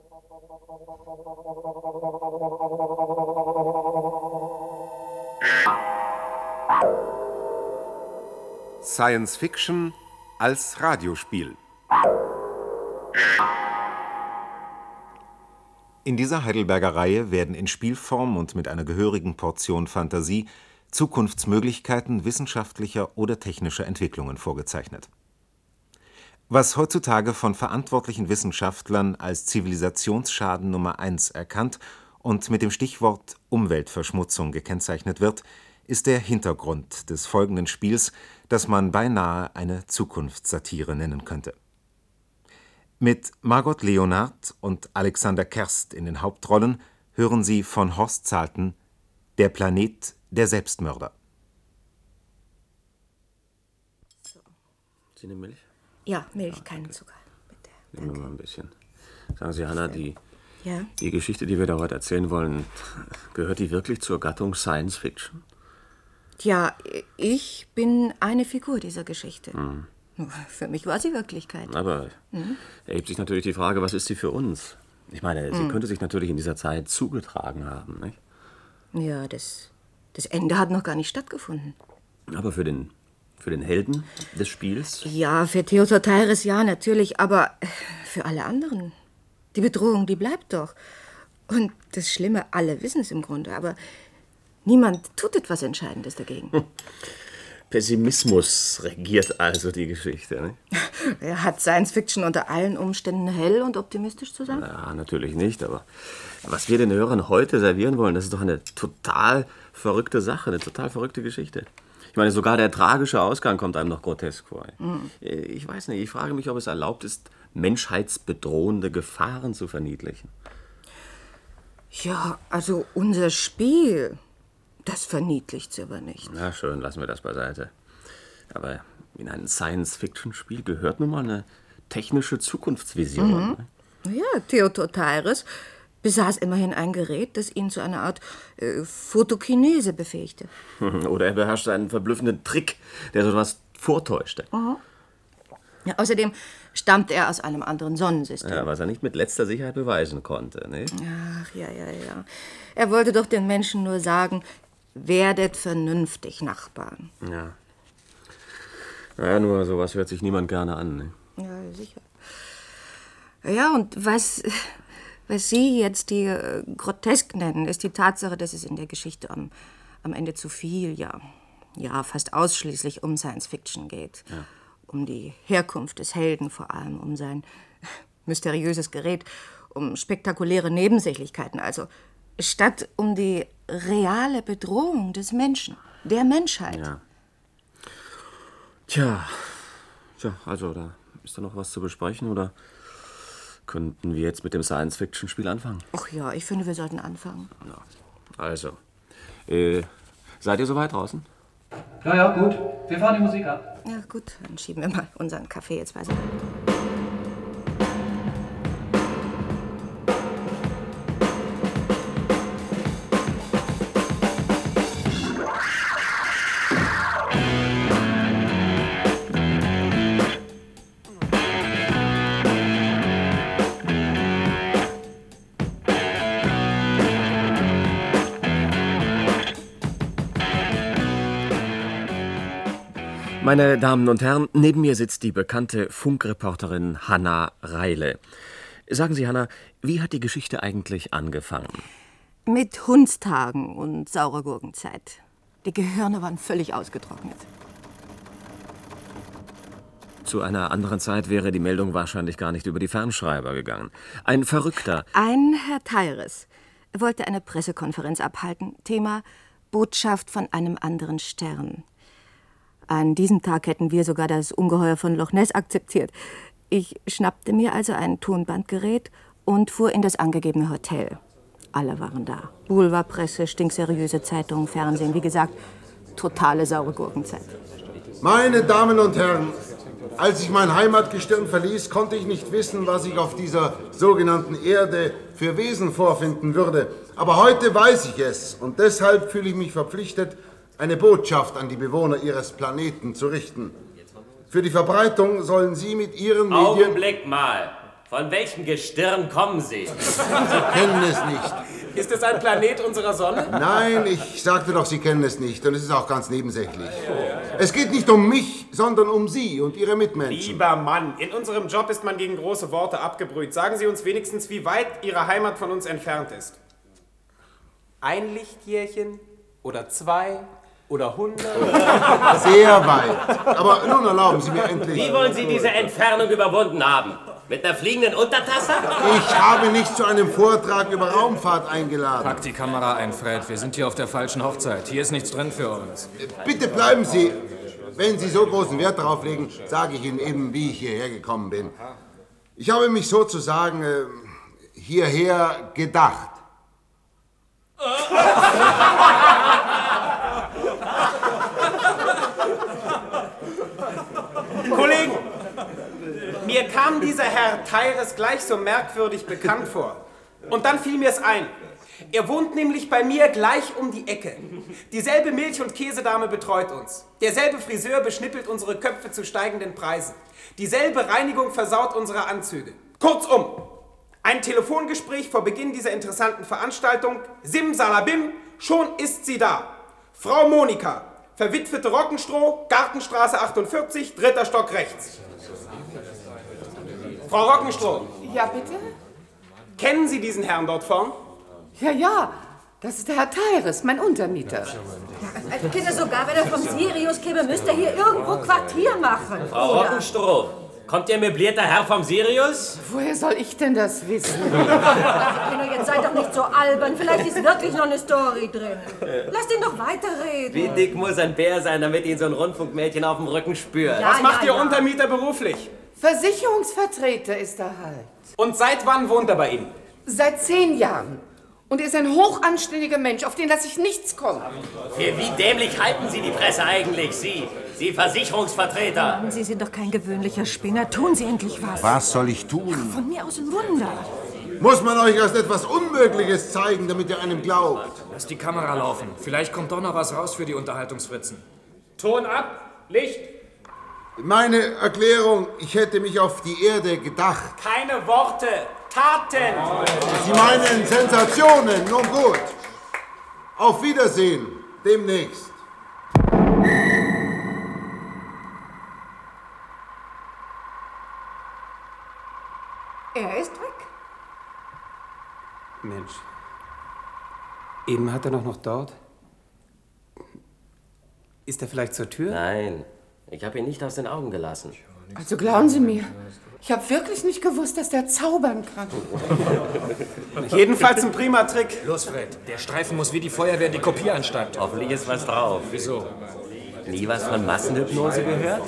Science Fiction als Radiospiel. In dieser Heidelberger Reihe werden in Spielform und mit einer gehörigen Portion Fantasie Zukunftsmöglichkeiten wissenschaftlicher oder technischer Entwicklungen vorgezeichnet. Was heutzutage von verantwortlichen Wissenschaftlern als Zivilisationsschaden Nummer 1 erkannt und mit dem Stichwort Umweltverschmutzung gekennzeichnet wird, ist der Hintergrund des folgenden Spiels, das man beinahe eine Zukunftssatire nennen könnte. Mit Margot Leonard und Alexander Kerst in den Hauptrollen hören Sie von Horst Zahlten Der Planet der Selbstmörder. So. Sie nehmen Milch? Ja, Milch, keinen Zucker, bitte. Nehmen wir mal ein bisschen. Sagen Sie, Hanna, die Ja? Geschichte, die wir da heute erzählen wollen, gehört die wirklich zur Gattung Science Fiction? Ja, ich bin eine Figur dieser Geschichte. Für mich war sie Wirklichkeit. Aber erhebt sich natürlich die Frage, was ist sie für uns? Ich meine, sie könnte sich natürlich in dieser Zeit zugetragen haben, nicht? Ja, das Ende hat noch gar nicht stattgefunden. Aber für den Helden des Spiels? Ja, für Theodor Teiris ja, natürlich, aber für alle anderen. Die Bedrohung, die bleibt doch. Und das Schlimme, alle wissen es im Grunde, aber niemand tut etwas Entscheidendes dagegen. Pessimismus regiert also die Geschichte, ne? Hat Science Fiction unter allen Umständen hell und optimistisch zu sein? Ja, natürlich nicht, aber was wir den Hörern heute servieren wollen, das ist doch eine total verrückte Sache, eine total verrückte Geschichte. Ich meine, sogar der tragische Ausgang kommt einem noch grotesk vor. Ich weiß nicht, ich frage mich, ob es erlaubt ist, menschheitsbedrohende Gefahren zu verniedlichen. Ja, also unser Spiel, das verniedlicht's aber nicht. Na schön, lassen wir das beiseite. Aber in ein Science-Fiction-Spiel gehört nun mal eine technische Zukunftsvision. Ne? Ja, Theodor Teiris besaß immerhin ein Gerät, das ihn zu einer Art Photokinese befähigte. Oder er beherrschte einen verblüffenden Trick, der so etwas vortäuschte. Ja, außerdem stammt er aus einem anderen Sonnensystem. Ja, was er nicht mit letzter Sicherheit beweisen konnte. Ne? Ach, ja. Er wollte doch den Menschen nur sagen, werdet vernünftig, Nachbarn. Ja. Naja, nur sowas hört sich niemand gerne an. Ne? Ja, sicher. Ja, und was Sie jetzt die grotesk nennen, ist die Tatsache, dass es in der Geschichte am Ende zu viel, ja, fast ausschließlich um Science Fiction geht. Ja. Um die Herkunft des Helden vor allem, um sein mysteriöses Gerät, um spektakuläre Nebensächlichkeiten, also statt um die reale Bedrohung des Menschen, der Menschheit. Ja. Tja, also da ist da noch was zu besprechen, oder könnten wir jetzt mit dem Science-Fiction-Spiel anfangen? Ach ja, ich finde, wir sollten anfangen. Ja. Also, seid ihr soweit draußen? Ja, gut. Wir fahren die Musik ab. Ja, gut, dann schieben wir mal unseren Kaffee jetzt beiseite. Meine Damen und Herren, neben mir sitzt die bekannte Funkreporterin Hanna Reile. Sagen Sie, Hanna, wie hat die Geschichte eigentlich angefangen? Mit Hundstagen und saurer Gurkenzeit. Die Gehirne waren völlig ausgetrocknet. Zu einer anderen Zeit wäre die Meldung wahrscheinlich gar nicht über die Fernschreiber gegangen. Ein Verrückter. Ein Herr Teiris wollte eine Pressekonferenz abhalten. Thema Botschaft von einem anderen Stern. An diesem Tag hätten wir sogar das Ungeheuer von Loch Ness akzeptiert. Ich schnappte mir also ein Tonbandgerät und fuhr in das angegebene Hotel. Alle waren da. Boulevardpresse, stinkseriöse Zeitungen, Fernsehen. Wie gesagt, totale saure Gurkenzeit. Meine Damen und Herren, als ich mein Heimatgestirn verließ, konnte ich nicht wissen, was ich auf dieser sogenannten Erde für Wesen vorfinden würde. Aber heute weiß ich es und deshalb fühle ich mich verpflichtet, eine Botschaft an die Bewohner Ihres Planeten zu richten. Für die Verbreitung sollen Sie mit Ihren Medien... Augenblick mal. Von welchem Gestirn kommen Sie? Sie kennen es nicht. Ist es ein Planet unserer Sonne? Nein, ich sagte doch, Sie kennen es nicht. Und es ist auch ganz nebensächlich. Es geht nicht um mich, sondern um Sie und Ihre Mitmenschen. Lieber Mann, in unserem Job ist man gegen große Worte abgebrüht. Sagen Sie uns wenigstens, wie weit Ihre Heimat von uns entfernt ist. Ein Lichtjährchen? Oder 2? Oder 100? Sehr weit. Aber nun erlauben Sie mir endlich... Wie wollen Sie diese Entfernung überwunden haben? Mit einer fliegenden Untertasse? Ich habe nicht zu einem Vortrag über Raumfahrt eingeladen. Pack die Kamera ein, Fred. Wir sind hier auf der falschen Hochzeit. Hier ist nichts drin für uns. Bitte bleiben Sie. Wenn Sie so großen Wert darauf legen, sage ich Ihnen eben, wie ich hierher gekommen bin. Ich habe mich sozusagen hierher gedacht. Kollegen, mir kam dieser Herr Teyres gleich so merkwürdig bekannt vor. Und dann fiel mir's ein. Er wohnt nämlich bei mir gleich um die Ecke. Dieselbe Milch- und Käsedame betreut uns. Derselbe Friseur beschnippelt unsere Köpfe zu steigenden Preisen. Dieselbe Reinigung versaut unsere Anzüge. Kurzum, ein Telefongespräch vor Beginn dieser interessanten Veranstaltung. Simsalabim, schon ist sie da. Frau Monika, verwitwete Rockenstroh, Gartenstraße 48, 3. Stock rechts. Frau Rockenstroh. Ja, bitte? Kennen Sie diesen Herrn dort vorn? Ja, das ist der Herr Teyres, mein Untermieter. Kinder, sogar wenn er vom Sirius käme, müsste er hier irgendwo Quartier machen. Frau Rockenstroh, kommt Ihr möblierter Herr vom Sirius? Woher soll ich denn das wissen? Kinder, jetzt seid doch nicht so albern. Vielleicht ist wirklich noch eine Story drin. Lasst ihn doch weiterreden. Wie dick muss ein Bär sein, damit ihn so ein Rundfunkmädchen auf dem Rücken spürt? Was macht Ihr Untermieter beruflich? Versicherungsvertreter ist er halt. Und seit wann wohnt er bei Ihnen? Seit 10 Jahren. Und er ist ein hochanständiger Mensch, auf den lasse ich nichts kommen. Für wie dämlich halten Sie die Presse eigentlich, Sie Versicherungsvertreter? Mann, Sie sind doch kein gewöhnlicher Spinner. Tun Sie endlich was. Was soll ich tun? Von mir aus ein Wunder. Muss man euch erst etwas Unmögliches zeigen, damit ihr einem glaubt? Lass die Kamera laufen. Vielleicht kommt doch noch was raus für die Unterhaltungsfritzen. Ton ab, Licht. Meine Erklärung, ich hätte mich auf die Erde gedacht. Keine Worte, Taten. Sie meinen Sensationen, nun gut. Auf Wiedersehen, demnächst. Er ist weg. Mensch, eben hat er noch dort. Ist er vielleicht zur Tür? Nein, ich habe ihn nicht aus den Augen gelassen. Also glauben Sie mir, ich habe wirklich nicht gewusst, dass der zaubern kann. Jedenfalls ein prima Trick. Los, Fred. Der Streifen muss wie die Feuerwehr in die Kopieranstalt. Hoffentlich ist was drauf. Wieso? Nie was von Massenhypnose gehört?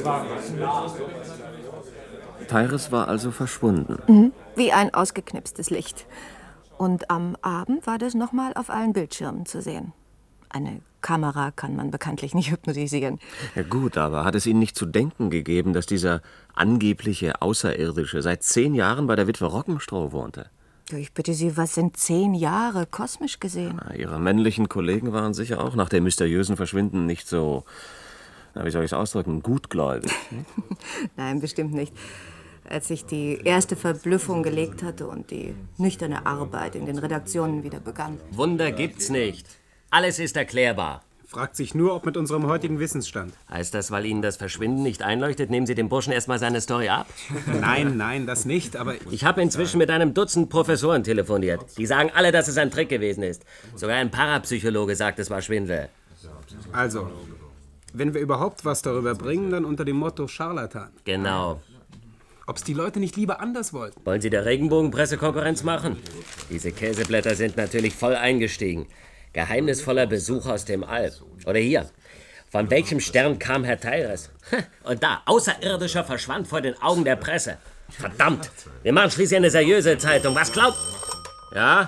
Teyres war also verschwunden. Wie ein ausgeknipstes Licht. Und am Abend war das nochmal auf allen Bildschirmen zu sehen. Eine Kamera kann man bekanntlich nicht hypnotisieren. Ja gut, aber hat es Ihnen nicht zu denken gegeben, dass dieser angebliche Außerirdische seit 10 Jahren bei der Witwe Rockenstroh wohnte? Ich bitte Sie, was sind 10 Jahre kosmisch gesehen? Na, Ihre männlichen Kollegen waren sicher auch nach dem mysteriösen Verschwinden nicht so, wie soll ich es ausdrücken, gutgläubig. Nein, bestimmt nicht. Als sich die erste Verblüffung gelegt hatte und die nüchterne Arbeit in den Redaktionen wieder begann. Wunder gibt's nicht. Alles ist erklärbar. Fragt sich nur, ob mit unserem heutigen Wissensstand. Heißt das, weil Ihnen das Verschwinden nicht einleuchtet, nehmen Sie dem Burschen erstmal seine Story ab? Nein, das nicht, aber... Ich habe inzwischen mit einem Dutzend Professoren telefoniert. Die sagen alle, dass es ein Trick gewesen ist. Sogar ein Parapsychologe sagt, es war Schwindel. Also, wenn wir überhaupt was darüber bringen, dann unter dem Motto Scharlatan. Genau. Ob's die Leute nicht lieber anders wollten. Wollen Sie der Regenbogenpresse Konkurrenz machen? Diese Käseblätter sind natürlich voll eingestiegen. Geheimnisvoller Besuch aus dem All. Oder hier. Von welchem Stern kam Herr Teyres? Und da, Außerirdischer verschwand vor den Augen der Presse. Verdammt! Wir machen schließlich eine seriöse Zeitung. Was glaubt... Ja?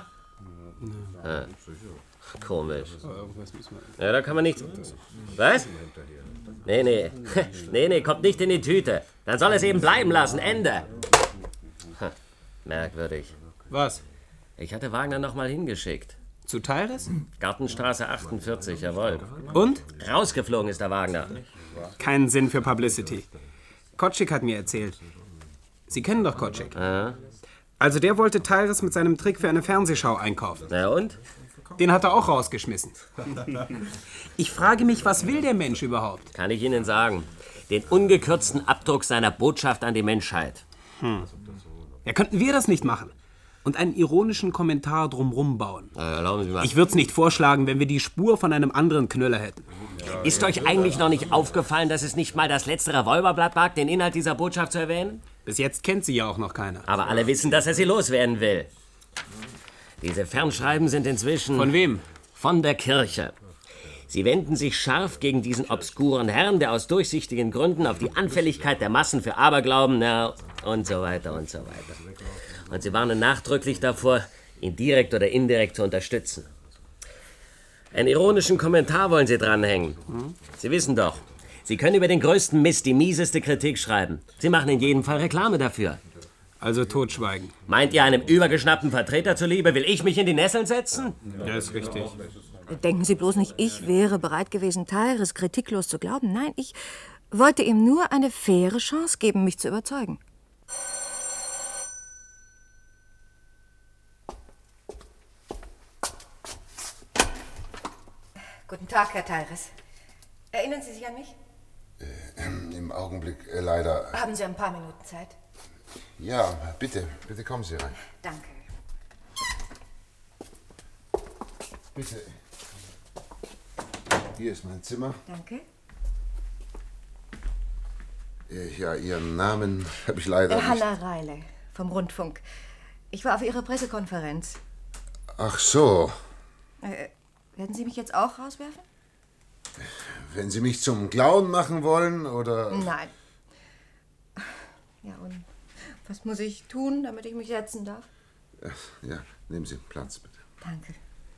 Komisch. Ja, da kann man nichts... Was? Nee. Nee, kommt nicht in die Tüte. Dann soll es eben bleiben lassen. Ende. Merkwürdig. Was? Ich hatte Wagner noch mal hingeschickt. Zu Teyres? Gartenstraße 48, jawohl. Und? Rausgeflogen ist der Wagner. Keinen Sinn für Publicity. Kotschik hat mir erzählt. Sie kennen doch Kotschek. Ja. Also der wollte Teiris mit seinem Trick für eine Fernsehschau einkaufen. Na und? Den hat er auch rausgeschmissen. Ich frage mich, was will der Mensch überhaupt? Kann ich Ihnen sagen. Den ungekürzten Abdruck seiner Botschaft an die Menschheit. Ja, könnten wir das nicht machen? Und einen ironischen Kommentar drumrum bauen. Erlauben Sie mal. Ich würde es nicht vorschlagen, wenn wir die Spur von einem anderen Knüller hätten. Ist euch eigentlich noch nicht aufgefallen, dass es nicht mal das letzte Revolverblatt wagt, den Inhalt dieser Botschaft zu erwähnen? Bis jetzt kennt sie ja auch noch keiner. Aber alle wissen, dass er sie loswerden will. Diese Fernschreiben sind inzwischen... Von wem? Von der Kirche. Sie wenden sich scharf gegen diesen obskuren Herrn, der aus durchsichtigen Gründen auf die Anfälligkeit der Massen für Aberglauben, und so weiter und so weiter. Und sie warnen nachdrücklich davor, ihn direkt oder indirekt zu unterstützen. Einen ironischen Kommentar wollen sie dranhängen. Sie wissen doch, Sie können über den größten Mist die mieseste Kritik schreiben. Sie machen in jedem Fall Reklame dafür. Also totschweigen. Meint ihr, einem übergeschnappten Vertreter zuliebe will ich mich in die Nesseln setzen? Ja, ist richtig. Denken Sie bloß nicht, ich wäre bereit gewesen, Teiris kritiklos zu glauben. Nein, ich wollte ihm nur eine faire Chance geben, mich zu überzeugen. Guten Tag, Herr Teiris. Erinnern Sie sich an mich? Im Augenblick leider. Haben Sie ein paar Minuten Zeit? Ja, bitte kommen Sie rein. Danke. Bitte. Hier ist mein Zimmer. Danke. Ja, Ihren Namen habe ich leider nicht. Hanna Reile vom Rundfunk. Ich war auf Ihrer Pressekonferenz. Ach so. Werden Sie mich jetzt auch rauswerfen? Wenn Sie mich zum Clown machen wollen, oder? Nein. Ja, und was muss ich tun, damit ich mich setzen darf? Ja, nehmen Sie Platz, bitte. Danke.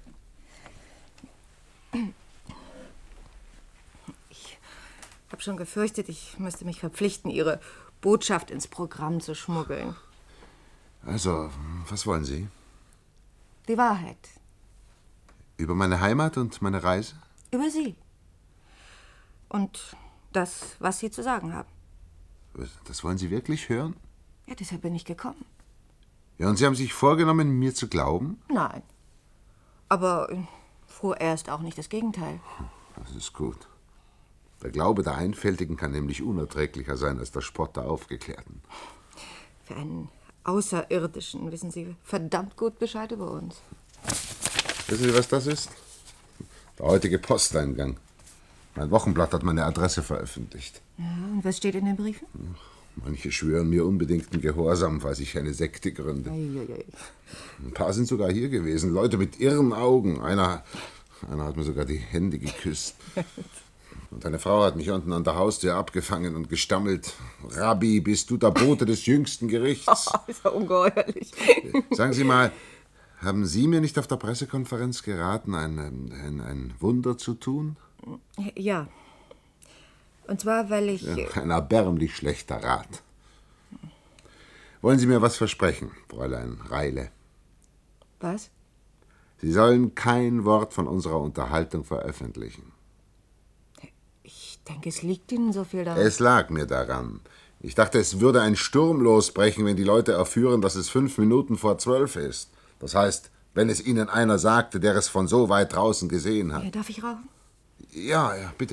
Ich habe schon gefürchtet, ich müsste mich verpflichten, Ihre Botschaft ins Programm zu schmuggeln. Also, was wollen Sie? Die Wahrheit. Über meine Heimat und meine Reise? Über Sie. Und das, was Sie zu sagen haben. Das wollen Sie wirklich hören? Ja, deshalb bin ich gekommen. Ja, und Sie haben sich vorgenommen, mir zu glauben? Nein. Aber vorerst auch nicht das Gegenteil. Das ist gut. Der Glaube der Einfältigen kann nämlich unerträglicher sein als der Spott der Aufgeklärten. Für einen Außerirdischen wissen Sie verdammt gut Bescheid über uns. Wissen Sie, was das ist? Der heutige Posteingang. Mein Wochenblatt hat meine Adresse veröffentlicht. Ja, und was steht in den Briefen? Manche schwören mir unbedingten Gehorsam, falls ich eine Sekte gründe. Eieiei. Ein paar sind sogar hier gewesen. Leute mit irren Augen. Einer hat mir sogar die Hände geküsst. Und eine Frau hat mich unten an der Haustür abgefangen und gestammelt. Rabbi, bist du der Bote des jüngsten Gerichts? Oh, ist ja ungeheuerlich. Sagen Sie mal, haben Sie mir nicht auf der Pressekonferenz geraten, ein Wunder zu tun? Ja. Und zwar, weil ich... Ja, ein erbärmlich schlechter Rat. Wollen Sie mir was versprechen, Fräulein Reile? Was? Sie sollen kein Wort von unserer Unterhaltung veröffentlichen. Ich denke, es liegt Ihnen so viel daran. Es lag mir daran. Ich dachte, es würde ein Sturm losbrechen, wenn die Leute erführen, dass es 5 Minuten vor 12 ist. Das heißt, wenn es Ihnen einer sagte, der es von so weit draußen gesehen hat. Ja, darf ich rauchen? Ja, bitte.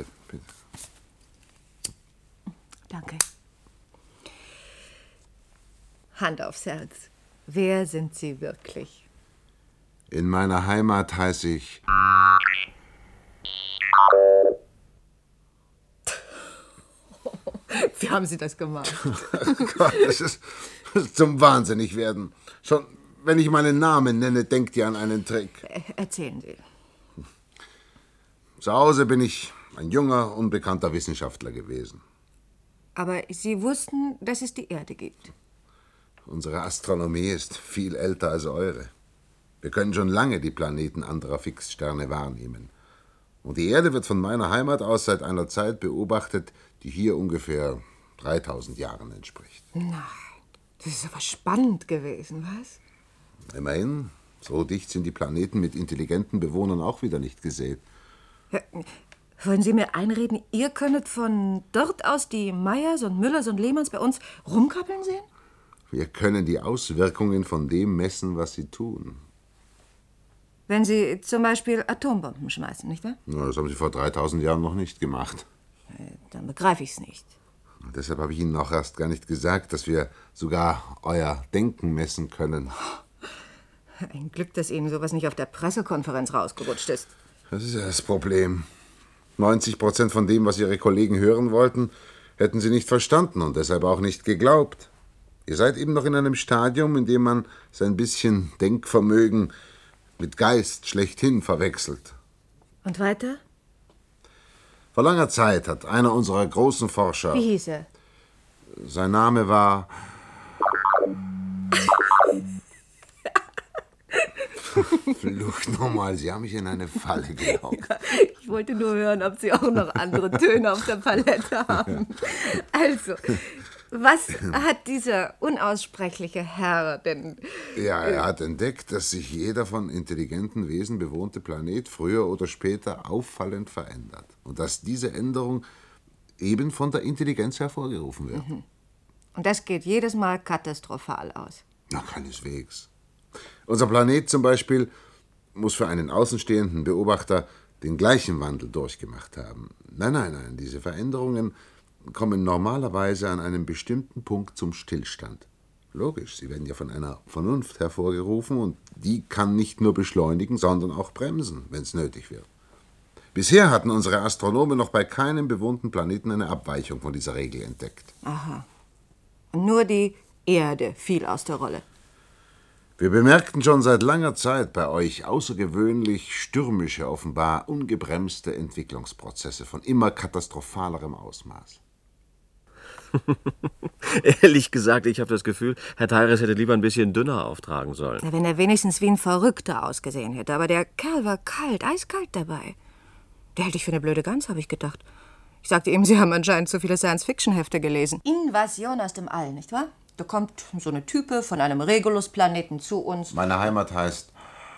Danke. Hand aufs Herz. Wer sind Sie wirklich? In meiner Heimat heiße ich... Wie haben Sie das gemacht? Gott, das ist zum Wahnsinnigwerden. Schon wenn ich meinen Namen nenne, denkt ihr an einen Trick. Erzählen Sie. Zu Hause bin ich ein junger, unbekannter Wissenschaftler gewesen. Aber Sie wussten, dass es die Erde gibt. Unsere Astronomie ist viel älter als eure. Wir können schon lange die Planeten anderer Fixsterne wahrnehmen. Und die Erde wird von meiner Heimat aus seit einer Zeit beobachtet, die hier ungefähr 3000 Jahren entspricht. Nein, das ist aber spannend gewesen, was? Immerhin, so dicht sind die Planeten mit intelligenten Bewohnern auch wieder nicht gesät. Ja, wollen Sie mir einreden, ihr könntet von dort aus die Meyers und Müllers und Lehmanns bei uns rumkrabbeln sehen? Wir können die Auswirkungen von dem messen, was sie tun. Wenn Sie zum Beispiel Atombomben schmeißen, nicht wahr? Na, das haben Sie vor 3000 Jahren noch nicht gemacht. Dann begreife ich's nicht. Und deshalb habe ich Ihnen auch erst gar nicht gesagt, dass wir sogar euer Denken messen können. Ein Glück, dass Ihnen sowas nicht auf der Pressekonferenz rausgerutscht ist. Das ist ja das Problem. 90% von dem, was Ihre Kollegen hören wollten, hätten Sie nicht verstanden und deshalb auch nicht geglaubt. Ihr seid eben noch in einem Stadium, in dem man sein bisschen Denkvermögen mit Geist schlechthin verwechselt. Und weiter? Vor langer Zeit hat einer unserer großen Forscher... Wie hieß er? Sein Name war... Flucht nochmal, Sie haben mich in eine Falle gelockt. Ja, ich wollte nur hören, ob Sie auch noch andere Töne auf der Palette haben. Also, was hat dieser unaussprechliche Herr denn... Ja, er hat entdeckt, dass sich jeder von intelligenten Wesen bewohnte Planet früher oder später auffallend verändert. Und dass diese Änderung eben von der Intelligenz hervorgerufen wird. Und das geht jedes Mal katastrophal aus. Na, keineswegs. Unser Planet zum Beispiel muss für einen außenstehenden Beobachter den gleichen Wandel durchgemacht haben. Nein, diese Veränderungen kommen normalerweise an einem bestimmten Punkt zum Stillstand. Logisch, sie werden ja von einer Vernunft hervorgerufen und die kann nicht nur beschleunigen, sondern auch bremsen, wenn es nötig wird. Bisher hatten unsere Astronomen noch bei keinem bewohnten Planeten eine Abweichung von dieser Regel entdeckt. Aha. Und nur die Erde fiel aus der Rolle. Wir bemerkten schon seit langer Zeit bei euch außergewöhnlich stürmische, offenbar ungebremste Entwicklungsprozesse von immer katastrophalerem Ausmaß. Ehrlich gesagt, ich habe das Gefühl, Herr Teiris hätte lieber ein bisschen dünner auftragen sollen. Ja, wenn er wenigstens wie ein Verrückter ausgesehen hätte. Aber der Kerl war kalt, eiskalt dabei. Der hält dich für eine blöde Gans, habe ich gedacht. Ich sagte ihm, Sie haben anscheinend zu viele Science-Fiction-Hefte gelesen. Invasion aus dem All, nicht wahr? Da kommt so eine Type von einem Regulus-Planeten zu uns. Meine Heimat heißt...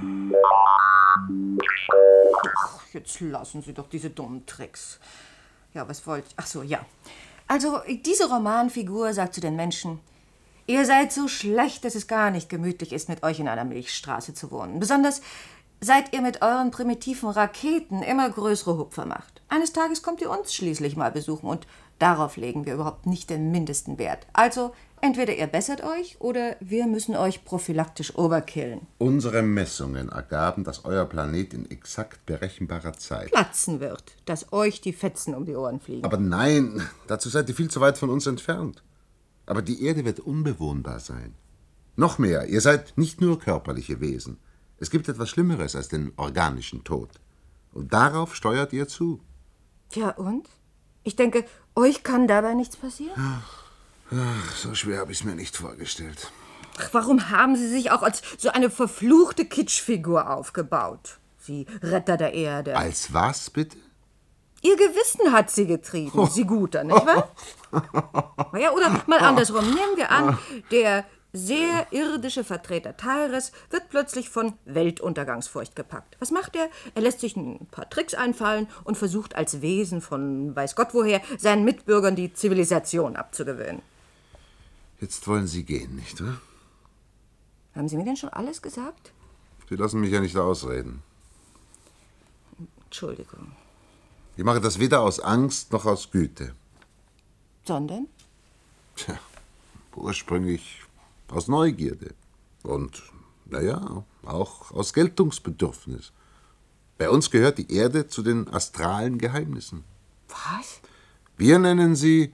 Ach, jetzt lassen Sie doch diese dummen Tricks. Ja, was wollt ich? Ach so, ja. Also, diese Romanfigur sagt zu den Menschen, ihr seid so schlecht, dass es gar nicht gemütlich ist, mit euch in einer Milchstraße zu wohnen. Besonders seit ihr mit euren primitiven Raketen immer größere Hupfer macht. Eines Tages kommt ihr uns schließlich mal besuchen und darauf legen wir überhaupt nicht den mindesten Wert. Also, entweder ihr bessert euch oder wir müssen euch prophylaktisch overkillen. Unsere Messungen ergaben, dass euer Planet in exakt berechenbarer Zeit Platzen wird, dass euch die Fetzen um die Ohren fliegen. Aber nein, dazu seid ihr viel zu weit von uns entfernt. Aber die Erde wird unbewohnbar sein. Noch mehr, ihr seid nicht nur körperliche Wesen. Es gibt etwas Schlimmeres als den organischen Tod. Und darauf steuert ihr zu. Tja, und? Ich denke, euch kann dabei nichts passieren? Ach, so schwer habe ich es mir nicht vorgestellt. Ach, warum haben Sie sich auch als so eine verfluchte Kitschfigur aufgebaut? Sie Retter der Erde. Als was, bitte? Ihr Gewissen hat Sie getrieben, Sie Guter, nicht wahr? Ja, oder mal andersrum. Nehmen wir an, der sehr irdische Vertreter Teiris wird plötzlich von Weltuntergangsfurcht gepackt. Was macht er? Er lässt sich ein paar Tricks einfallen und versucht als Wesen von weiß Gott woher seinen Mitbürgern die Zivilisation abzugewöhnen. Jetzt wollen Sie gehen, nicht wahr? Haben Sie mir denn schon alles gesagt? Sie lassen mich ja nicht ausreden. Entschuldigung. Ich mache das weder aus Angst noch aus Güte. Sondern? Tja, ursprünglich aus Neugierde. Und, naja, auch aus Geltungsbedürfnis. Bei uns gehört die Erde zu den astralen Geheimnissen. Was? Wir nennen sie...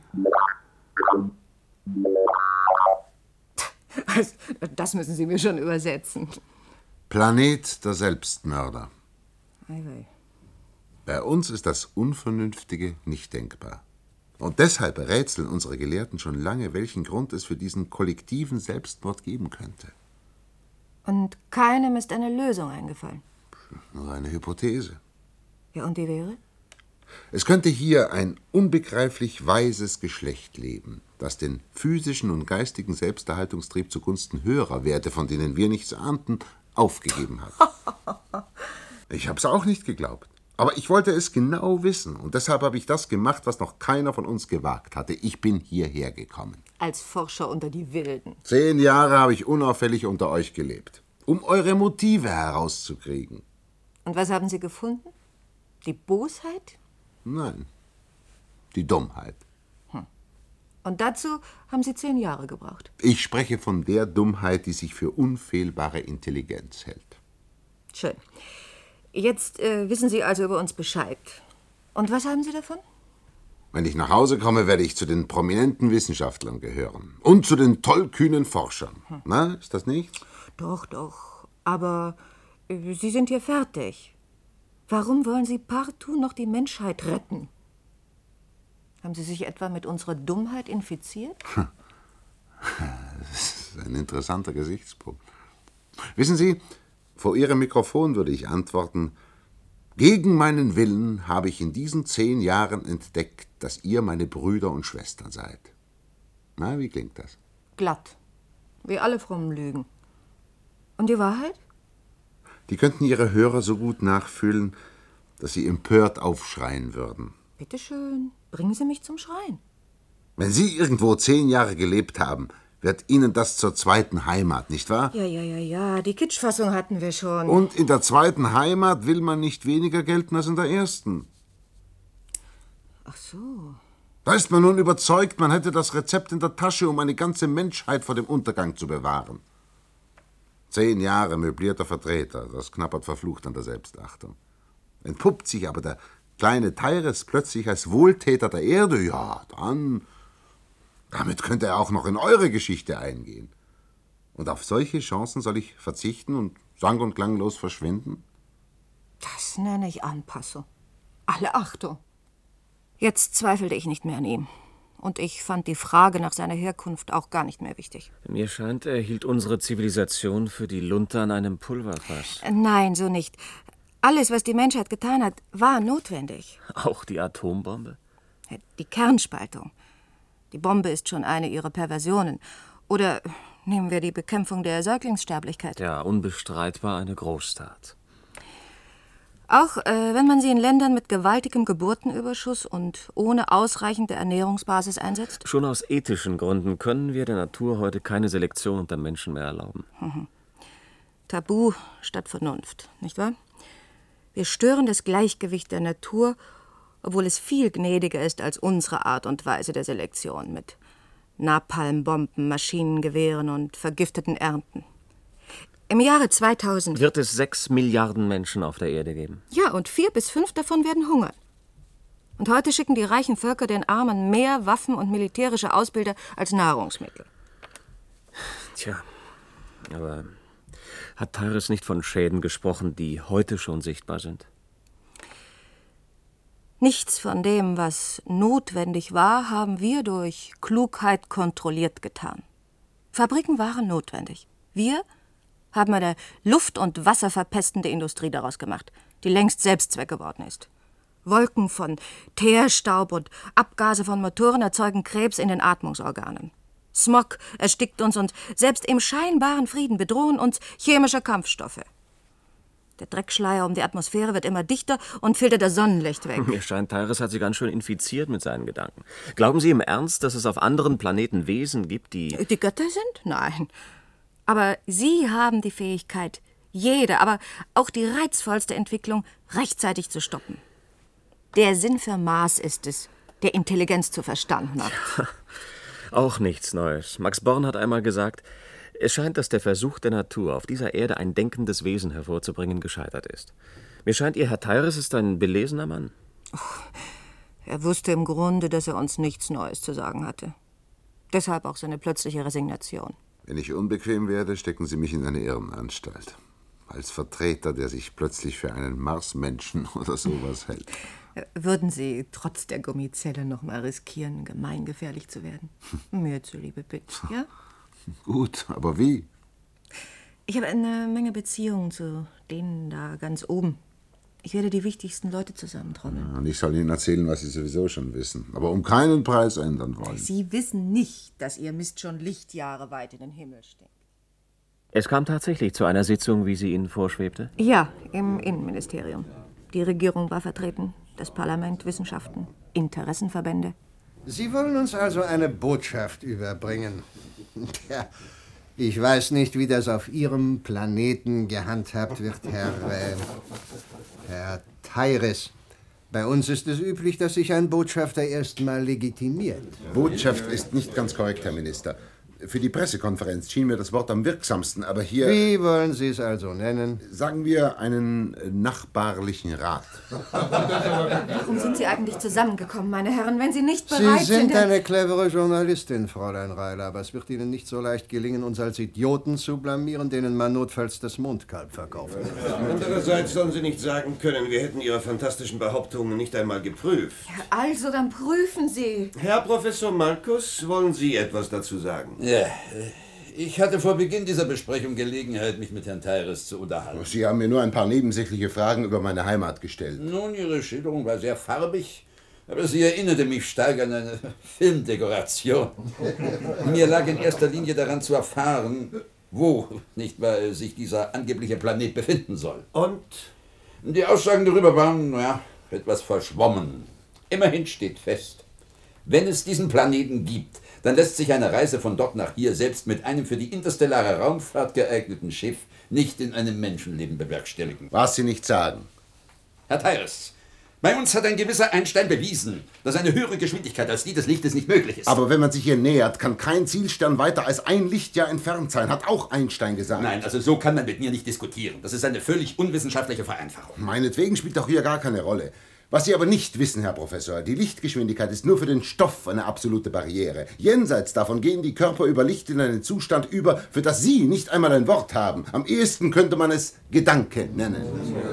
Das müssen Sie mir schon übersetzen. Planet der Selbstmörder. Ei, ei. Bei uns ist das Unvernünftige nicht denkbar. Und deshalb rätseln unsere Gelehrten schon lange, welchen Grund es für diesen kollektiven Selbstmord geben könnte. Und keinem ist eine Lösung eingefallen. Nur eine Hypothese. Ja, und die wäre? Es könnte hier ein unbegreiflich weises Geschlecht leben, das den physischen und geistigen Selbsterhaltungstrieb zugunsten höherer Werte, von denen wir nichts ahnten, aufgegeben hat. Ich hab's auch nicht geglaubt. Aber ich wollte es genau wissen und deshalb habe ich das gemacht, was noch keiner von uns gewagt hatte. Ich bin hierher gekommen. Als Forscher unter die Wilden. 10 Jahre habe ich unauffällig unter euch gelebt, um eure Motive herauszukriegen. Und was haben Sie gefunden? Die Bosheit? Nein, die Dummheit. Und dazu haben Sie 10 Jahre gebraucht. Ich spreche von der Dummheit, die sich für unfehlbare Intelligenz hält. Schön. Jetzt wissen Sie also über uns Bescheid. Und was haben Sie davon? Wenn ich nach Hause komme, werde ich zu den prominenten Wissenschaftlern gehören. Und zu den tollkühnen Forschern. Na, ist das nicht? Doch, doch. Aber Sie sind hier fertig. Warum wollen Sie partout noch die Menschheit retten? Haben Sie sich etwa mit unserer Dummheit infiziert? Das ist ein interessanter Gesichtspunkt. Wissen Sie, vor Ihrem Mikrofon würde ich antworten, gegen meinen Willen habe ich in diesen 10 Jahren entdeckt, dass ihr meine Brüder und Schwestern seid. Na, wie klingt das? Glatt. Wie alle frommen Lügen. Und die Wahrheit? Die könnten Ihre Hörer so gut nachfühlen, dass sie empört aufschreien würden. Bitte schön, bringen Sie mich zum Schreien. Wenn Sie irgendwo 10 Jahre gelebt haben, wird Ihnen das zur zweiten Heimat, nicht wahr? Ja, die Kitschfassung hatten wir schon. Und in der zweiten Heimat will man nicht weniger gelten als in der ersten. Ach so. Da ist man nun überzeugt, man hätte das Rezept in der Tasche, um eine ganze Menschheit vor dem Untergang zu bewahren. 10 Jahre möblierter Vertreter, das knabbert verflucht an der Selbstachtung. Entpuppt sich aber der kleine Teires plötzlich als Wohltäter der Erde, ja, dann... Damit könnte er auch noch in eure Geschichte eingehen. Und auf solche Chancen soll ich verzichten und sang- und klanglos verschwinden? Das nenne ich Anpassung. Alle Achtung. Jetzt zweifelte ich nicht mehr an ihm. Und ich fand die Frage nach seiner Herkunft auch gar nicht mehr wichtig. Mir scheint, er hielt unsere Zivilisation für die Lunte an einem Pulverfass. Nein, so nicht. Alles, was die Menschheit getan hat, war notwendig. Auch die Atombombe? Die Kernspaltung. Die Bombe ist schon eine ihrer Perversionen. Oder nehmen wir die Bekämpfung der Säuglingssterblichkeit. Ja, unbestreitbar eine Großtat. Auch wenn man sie in Ländern mit gewaltigem Geburtenüberschuss und ohne ausreichende Ernährungsbasis einsetzt? Schon aus ethischen Gründen können wir der Natur heute keine Selektion unter Menschen mehr erlauben. Tabu statt Vernunft, nicht wahr? Wir stören das Gleichgewicht der Natur, obwohl es viel gnädiger ist als unsere Art und Weise der Selektion mit Napalmbomben, Maschinengewehren und vergifteten Ernten. Im Jahre 2000 wird es 6 Milliarden Menschen auf der Erde geben. Ja, und 4 bis 5 davon werden hungern. Und heute schicken die reichen Völker den Armen mehr Waffen und militärische Ausbilder als Nahrungsmittel. Tja, aber hat Teires nicht von Schäden gesprochen, die heute schon sichtbar sind? Nichts von dem, was notwendig war, haben wir durch Klugheit kontrolliert getan. Fabriken waren notwendig. Wir haben eine luft- und wasserverpestende Industrie daraus gemacht, die längst Selbstzweck geworden ist. Wolken von Teerstaub und Abgase von Motoren erzeugen Krebs in den Atmungsorganen. Smog erstickt uns und selbst im scheinbaren Frieden bedrohen uns chemische Kampfstoffe. Der Dreckschleier um die Atmosphäre wird immer dichter und filtert das Sonnenlicht weg. Mir scheint, Teires hat sie ganz schön infiziert mit seinen Gedanken. Glauben Sie im Ernst, dass es auf anderen Planeten Wesen gibt, die... Die Götter sind? Nein. Aber Sie haben die Fähigkeit, jede, aber auch die reizvollste Entwicklung rechtzeitig zu stoppen. Der Sinn für Mars ist es, der Intelligenz zu verstanden hat. Auch nichts Neues. Max Born hat einmal gesagt, es scheint, dass der Versuch der Natur, auf dieser Erde ein denkendes Wesen hervorzubringen, gescheitert ist. Mir scheint, Ihr Herr Teires ist ein belesener Mann. Er wusste im Grunde, dass er uns nichts Neues zu sagen hatte. Deshalb auch seine plötzliche Resignation. Wenn ich unbequem werde, stecken Sie mich in eine Irrenanstalt. Als Vertreter, der sich plötzlich für einen Marsmenschen oder sowas hält. Würden Sie trotz der Gummizelle noch mal riskieren, gemeingefährlich zu werden? Mir zuliebe, bitte, ja? Gut, aber wie? Ich habe eine Menge Beziehungen zu denen da ganz oben. Ich werde die wichtigsten Leute zusammentrommeln. Und ich soll Ihnen erzählen, was Sie sowieso schon wissen, aber um keinen Preis ändern wollen. Sie wissen nicht, dass Ihr Mist schon Lichtjahre weit in den Himmel stinkt. Es kam tatsächlich zu einer Sitzung, wie sie Ihnen vorschwebte? Ja, im Innenministerium. Die Regierung war vertreten, das Parlament, Wissenschaften, Interessenverbände. Sie wollen uns also eine Botschaft überbringen. Tja, ich weiß nicht, wie das auf Ihrem Planeten gehandhabt wird, Herr Teiris. Bei uns ist es üblich, dass sich ein Botschafter erstmal legitimiert. Botschaft ist nicht ganz korrekt, Herr Minister. Für die Pressekonferenz schien mir das Wort am wirksamsten, aber hier... Wie wollen Sie es also nennen? Sagen wir einen nachbarlichen Rat. Warum sind Sie eigentlich zusammengekommen, meine Herren, wenn Sie nicht bereit Sie sind eine clevere Journalistin, Fräulein Reiler, aber es wird Ihnen nicht so leicht gelingen, uns als Idioten zu blamieren, denen man notfalls das Mondkalb verkaufen kann. Andererseits sollen Sie nicht sagen können, wir hätten Ihre fantastischen Behauptungen nicht einmal geprüft. Ja, also, dann prüfen Sie. Herr Professor Markus, wollen Sie etwas dazu sagen? Ja, ich hatte vor Beginn dieser Besprechung Gelegenheit, mich mit Herrn Teiris zu unterhalten. Sie haben mir nur ein paar nebensächliche Fragen über meine Heimat gestellt. Nun, Ihre Schilderung war sehr farbig, aber sie erinnerte mich stark an eine Filmdekoration. Mir lag in erster Linie daran zu erfahren, wo, nicht wahr, sich dieser angebliche Planet befinden soll. Und? Die Aussagen darüber waren, naja, etwas verschwommen. Immerhin steht fest, wenn es diesen Planeten gibt, dann lässt sich eine Reise von dort nach hier selbst mit einem für die interstellare Raumfahrt geeigneten Schiff nicht in einem Menschenleben bewerkstelligen. Was Sie nicht sagen. Herr Teiris, bei uns hat ein gewisser Einstein bewiesen, dass eine höhere Geschwindigkeit als die des Lichtes nicht möglich ist. Aber wenn man sich hier nähert, kann kein Zielstern weiter als ein Lichtjahr entfernt sein, hat auch Einstein gesagt. Nein, also so kann man mit mir nicht diskutieren. Das ist eine völlig unwissenschaftliche Vereinfachung. Meinetwegen spielt doch hier gar keine Rolle. Was Sie aber nicht wissen, Herr Professor, die Lichtgeschwindigkeit ist nur für den Stoff eine absolute Barriere. Jenseits davon gehen die Körper über Licht in einen Zustand über, für das Sie nicht einmal ein Wort haben. Am ehesten könnte man es Gedanke nennen.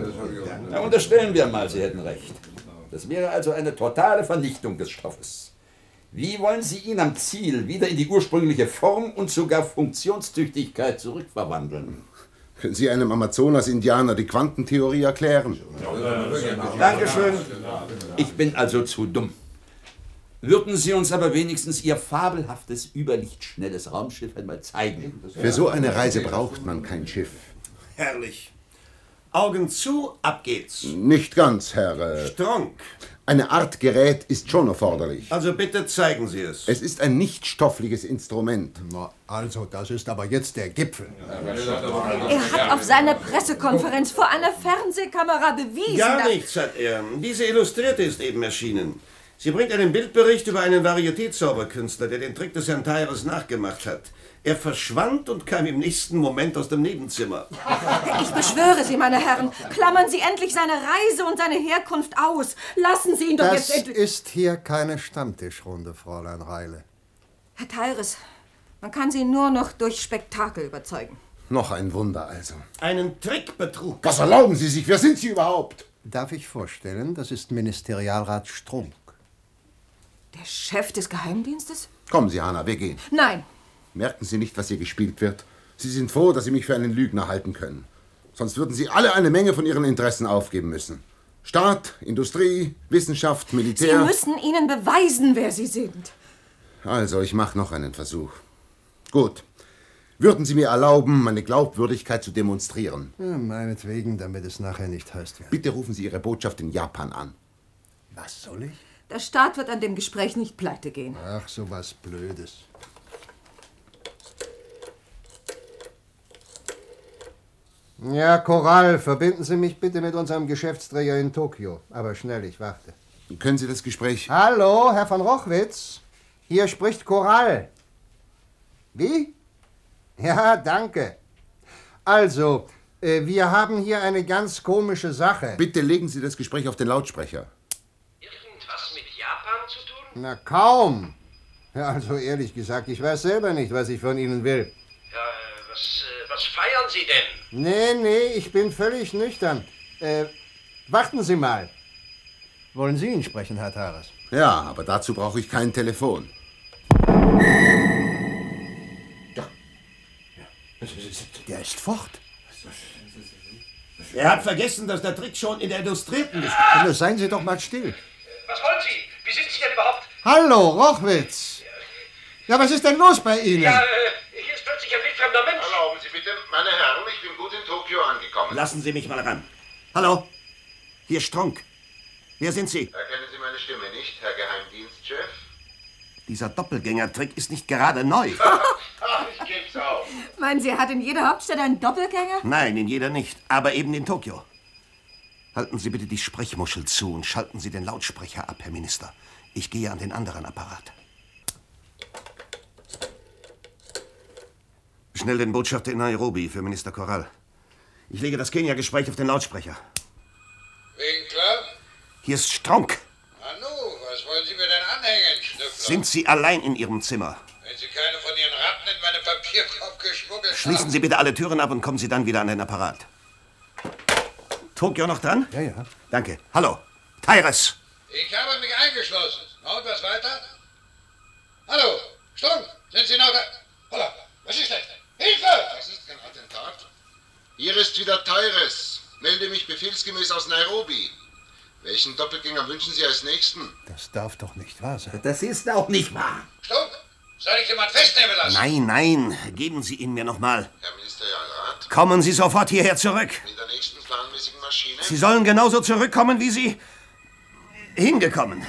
Na, unterstellen wir mal, Sie hätten recht. Das wäre also eine totale Vernichtung des Stoffes. Wie wollen Sie ihn am Ziel wieder in die ursprüngliche Form und sogar Funktionstüchtigkeit zurückverwandeln? Können Sie einem Amazonas-Indianer die Quantentheorie erklären? Dankeschön. Ich bin also zu dumm. Würden Sie uns aber wenigstens Ihr fabelhaftes, überlichtschnelles Raumschiff einmal zeigen? Für so eine Reise braucht man kein Schiff. Herrlich. Augen zu, ab geht's. Nicht ganz, Herr... Strunk. Eine Art Gerät ist schon erforderlich. Also bitte zeigen Sie es. Es ist ein nicht-stoffliches Instrument. Na, also, das ist aber jetzt der Gipfel. Er hat auf seiner Pressekonferenz vor einer Fernsehkamera bewiesen, Gar nichts hat er. Diese Illustrierte ist eben erschienen. Sie bringt einen Bildbericht über einen Varieté-Zauberkünstler, der den Trick des Herrn Teiris nachgemacht hat. Er verschwand und kam im nächsten Moment aus dem Nebenzimmer. Ich beschwöre Sie, meine Herren, klammern Sie endlich seine Reise und seine Herkunft aus. Lassen Sie ihn doch jetzt endlich... Das ist hier keine Stammtischrunde, Fräulein Reile. Herr Teiris, man kann Sie nur noch durch Spektakel überzeugen. Noch ein Wunder also. Einen Trickbetrug. Was erlauben Sie sich? Wer sind Sie überhaupt? Darf ich vorstellen, das ist Ministerialrat Strunk. Der Chef des Geheimdienstes? Kommen Sie, Hanna, wir gehen. Nein. Merken Sie nicht, was hier gespielt wird? Sie sind froh, dass Sie mich für einen Lügner halten können. Sonst würden Sie alle eine Menge von Ihren Interessen aufgeben müssen. Staat, Industrie, Wissenschaft, Militär... Sie müssen ihnen beweisen, wer Sie sind. Also, ich mache noch einen Versuch. Gut. Würden Sie mir erlauben, meine Glaubwürdigkeit zu demonstrieren? Ja, meinetwegen, damit es nachher nicht heißt. Bitte rufen Sie Ihre Botschaft in Japan an. Was soll ich? Der Staat wird an dem Gespräch nicht pleite gehen. Ach, so was Blödes. Ja, Korall, verbinden Sie mich bitte mit unserem Geschäftsträger in Tokio. Aber schnell, ich warte. Können Sie das Gespräch... Hallo, Herr von Rochwitz. Hier spricht Korall. Wie? Ja, danke. Also, wir haben hier eine ganz komische Sache. Bitte legen Sie das Gespräch auf den Lautsprecher. Irgendwas mit Japan zu tun? Na, kaum. Ja, also ehrlich gesagt, ich weiß selber nicht, was ich von Ihnen will. Ja, was feiern Sie denn? Nee, ich bin völlig nüchtern. Warten Sie mal. Wollen Sie ihn sprechen, Herr Teiris? Ja, aber dazu brauche ich kein Telefon. Ja. Der ist fort. Er hat vergessen, dass der Trick schon in der Illustrierten ist. Ja, seien Sie doch mal still. Was wollen Sie? Wie sind Sie denn überhaupt? Hallo, Rochwitz. Ja, was ist denn los bei Ihnen? Ja, hier ist plötzlich ein wildfremder Mensch. Erlauben Sie bitte, meine Herren, ich bin gut in Tokio angekommen. Lassen Sie mich mal ran. Hallo? Hier ist Strunk. Wer sind Sie? Erkennen Sie meine Stimme nicht, Herr Geheimdienstchef? Dieser Doppelgängertrick ist nicht gerade neu. Ach, ich geb's auf. Meinen Sie, er hat in jeder Hauptstadt einen Doppelgänger? Nein, in jeder nicht, aber eben in Tokio. Halten Sie bitte die Sprechmuschel zu und schalten Sie den Lautsprecher ab, Herr Minister. Ich gehe an den anderen Apparat. Schnell den Botschafter in Nairobi für Minister Corral. Ich lege das Kenia-Gespräch auf den Lautsprecher. Winkler? Hier ist Strunk. Nanu, was wollen Sie mir denn anhängen, Schnüffler? Sind Sie allein in Ihrem Zimmer? Wenn Sie keine von Ihren Ratten in meine Papierkorb geschmuggelt Schließen haben. Sie bitte alle Türen ab und kommen Sie dann wieder an den Apparat. Tokio noch dran? Ja, ja. Danke. Hallo. Tyrus. Ich habe mich eingeschlossen. Na, und was weiter? Hallo, Strunk, sind Sie noch da? Holla, was ist das? Hilfe! Das ist kein Attentat. Hier ist wieder Tyrus. Melde mich befehlsgemäß aus Nairobi. Welchen Doppelgänger wünschen Sie als nächsten? Das darf doch nicht wahr sein. Das ist auch nicht wahr. Strunk, soll ich jemand festnehmen lassen? Nein, nein. Geben Sie ihn mir nochmal. Herr Ministerialrat? Kommen Sie sofort hierher zurück. In der nächsten planmäßigen Maschine? Sie sollen genauso zurückkommen, wie Sie hingekommen.